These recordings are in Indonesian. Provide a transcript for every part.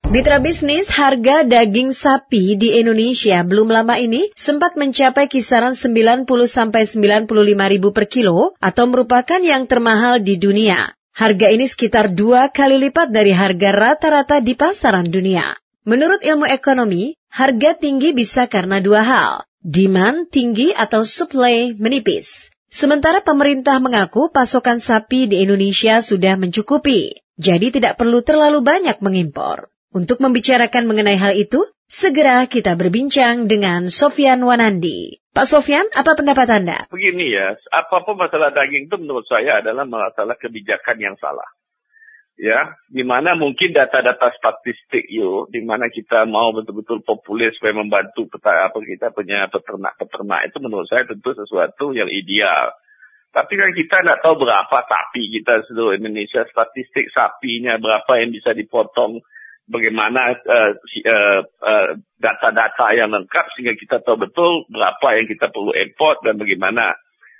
Mitra bisnis, harga daging sapi di Indonesia belum lama ini sempat mencapai kisaran 90-95 ribu per kilo atau merupakan yang termahal di dunia. Harga ini sekitar 2 kali lipat dari harga rata-rata di pasaran dunia. Menurut ilmu ekonomi, harga tinggi bisa karena 2 hal, demand tinggi atau supply menipis. Sementara pemerintah mengaku pasokan sapi di Indonesia sudah mencukupi, jadi tidak perlu terlalu banyak mengimpor. Untuk membicarakan mengenai hal itu, segera kita berbincang dengan Sofyan Wanandi. Pak Sofyan, apa pendapat Anda? Begini ya, apapun masalah daging itu menurut saya adalah masalah kebijakan yang salah. Ya, di mana mungkin data-data statistik di mana kita mau betul-betul populer supaya membantu kita punya peternak-peternak itu menurut saya tentu sesuatu yang ideal. Tapi kan kita tidak tahu berapa sapi kita seluruh Indonesia, statistik sapinya berapa yang bisa dipotong, bagaimana data-data yang lengkap sehingga kita tahu betul berapa yang kita perlu import dan bagaimana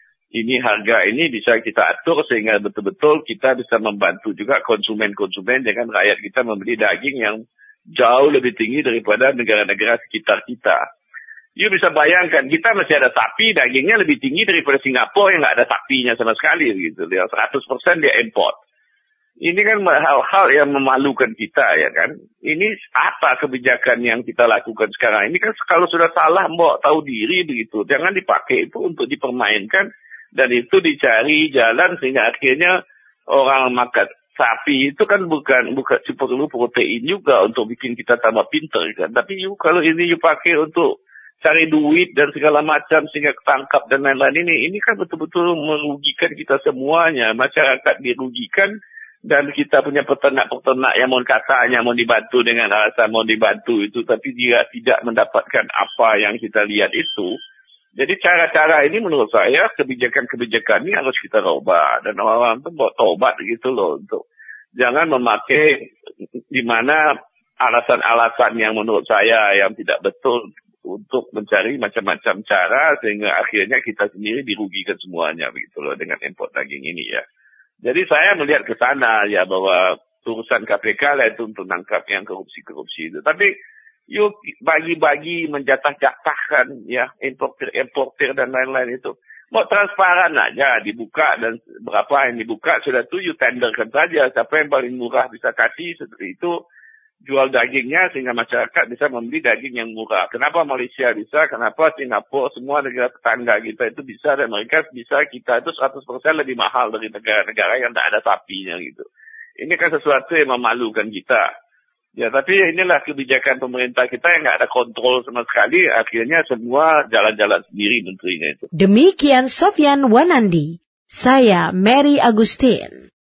ini harga ini bisa kita atur sehingga betul-betul kita bisa membantu juga konsumen-konsumen dengan rakyat kita membeli daging yang jauh lebih tinggi daripada negara-negara sekitar kita. You bisa bayangkan kita masih ada sapi dagingnya lebih tinggi daripada Singapura yang nggak ada sapinya sama sekali gitu. Yang 100% dia import. Ini kan hal-hal yang memalukan kita ya kan. Ini apa kebijakan yang kita lakukan sekarang? Ini kan kalau sudah salah mbok tahu diri begitu. Jangan dipakai itu untuk dipermainkan dan itu dicari jalan sehingga akhirnya orang makan sapi itu kan bukan perlu protein juga untuk bikin kita tambah pintar kan. Tapi kalau ini pakai untuk cari duit dan segala macam sehingga ketangkap dan lain-lain ini kan betul-betul merugikan kita semuanya. Masyarakat dirugikan. Dan kita punya peternak-peternak yang mau katanya mau dibantu dengan alasan mau dibantu itu, tapi dia tidak mendapatkan apa yang kita lihat itu. Jadi cara-cara ini menurut saya, kebijakan-kebijakan ini harus kita rubah. Dan orang-orang itu buat tobat gitu loh. Untuk jangan memakai di mana alasan-alasan yang menurut saya yang tidak betul untuk mencari macam-macam cara sehingga akhirnya kita sendiri dirugikan semuanya begitu loh dengan import daging ini ya. Jadi saya melihat ke sana ya bahwa urusan KPK lah itu untuk nangkap yang korupsi-korupsi itu. Tapi yuk bagi-bagi menjatah-jatahkan ya importer dan lain-lain itu. Mau transparan aja dibuka dan berapa yang dibuka sudah tuh you tenderkan saja. Siapa yang paling murah bisa kasih seperti itu. Jual dagingnya sehingga masyarakat bisa membeli daging yang murah. Kenapa Malaysia bisa, kenapa Singapura, semua negara tetangga kita itu bisa dan mereka bisa, kita itu 100% lebih mahal dari negara-negara yang tak ada sapinya gitu. Ini kan sesuatu yang memalukan kita. Ya, tapi inilah kebijakan pemerintah kita yang nggak ada kontrol sama sekali, akhirnya semua jalan-jalan sendiri menterinya itu. Demikian Sofyan Wanandi, saya Mary Agustin.